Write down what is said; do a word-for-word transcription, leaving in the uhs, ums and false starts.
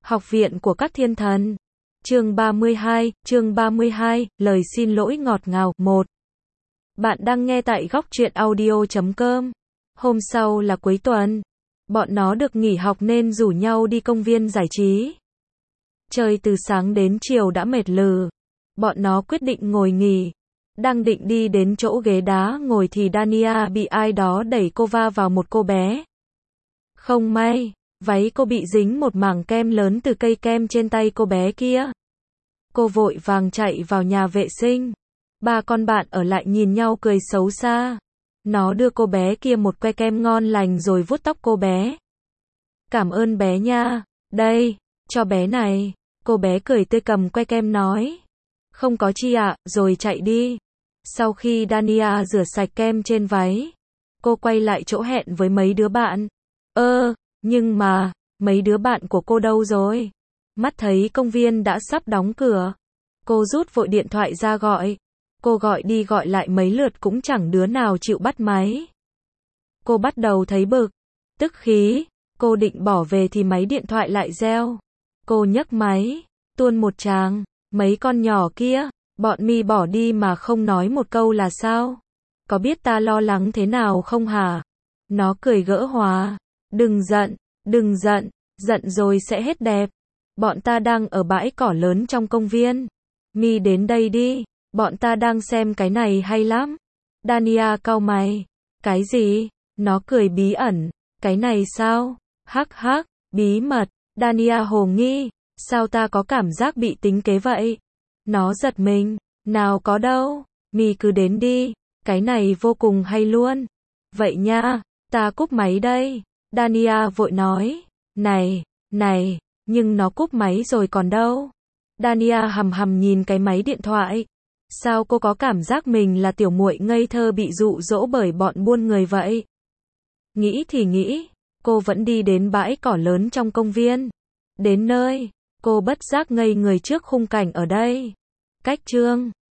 Học viện của các thiên thần. Chương ba mươi hai, chương ba mươi hai, lời xin lỗi ngọt ngào. một. Bạn đang nghe tại góc truyện audio chấm com. Hôm sau là cuối tuần. Bọn nó được nghỉ học nên rủ nhau đi công viên giải trí. Chơi từ sáng đến chiều đã mệt lừ. Bọn nó quyết định ngồi nghỉ. Đang định đi đến chỗ ghế đá ngồi thì Dania bị ai đó đẩy cô va vào một cô bé. Không may, váy cô bị dính một mảng kem lớn từ cây kem trên tay cô bé kia. Cô vội vàng chạy vào nhà vệ sinh. Ba con bạn ở lại nhìn nhau cười xấu xa. Nó đưa cô bé kia một que kem ngon lành rồi vuốt tóc cô bé. Cảm ơn bé nha. Đây, cho bé này. Cô bé cười tươi cầm que kem nói. Không có chi ạ, rồi chạy đi. Sau khi Dania rửa sạch kem trên váy, cô quay lại chỗ hẹn với mấy đứa bạn. Ơ, nhưng mà, mấy đứa bạn của cô đâu rồi? Mắt thấy công viên đã sắp đóng cửa. Cô rút vội điện thoại ra gọi. Cô gọi đi gọi lại mấy lượt cũng chẳng đứa nào chịu bắt máy. Cô bắt đầu thấy bực, tức khí. Cô định bỏ về thì máy điện thoại lại reo. Cô nhấc máy, tuôn một tràng. Mấy con nhỏ kia, bọn mi bỏ đi mà không nói một câu là sao? Có biết ta lo lắng thế nào không hả? Nó cười gỡ hòa. Đừng giận, đừng giận, giận rồi sẽ hết đẹp. Bọn ta đang ở bãi cỏ lớn trong công viên. Mi đến đây đi, bọn ta đang xem cái này hay lắm. Dania cau mày. Cái gì? Nó cười bí ẩn. Cái này sao? Hắc hắc, bí mật. Dania hồ nghi. Sao ta có cảm giác bị tính kế vậy? Nó giật mình. Nào có đâu. Mi cứ đến đi. Cái này vô cùng hay luôn. Vậy nha, ta cúp máy đây. Dania vội nói. Này, này, nhưng nó cúp máy rồi còn đâu. Dania hầm hầm nhìn cái máy điện thoại. Sao cô có cảm giác mình là tiểu muội ngây thơ bị dụ dỗ bởi bọn buôn người vậy? Nghĩ thì nghĩ, cô vẫn đi đến bãi cỏ lớn trong công viên. Đến nơi, cô bất giác ngây người trước khung cảnh ở đây. Cách chương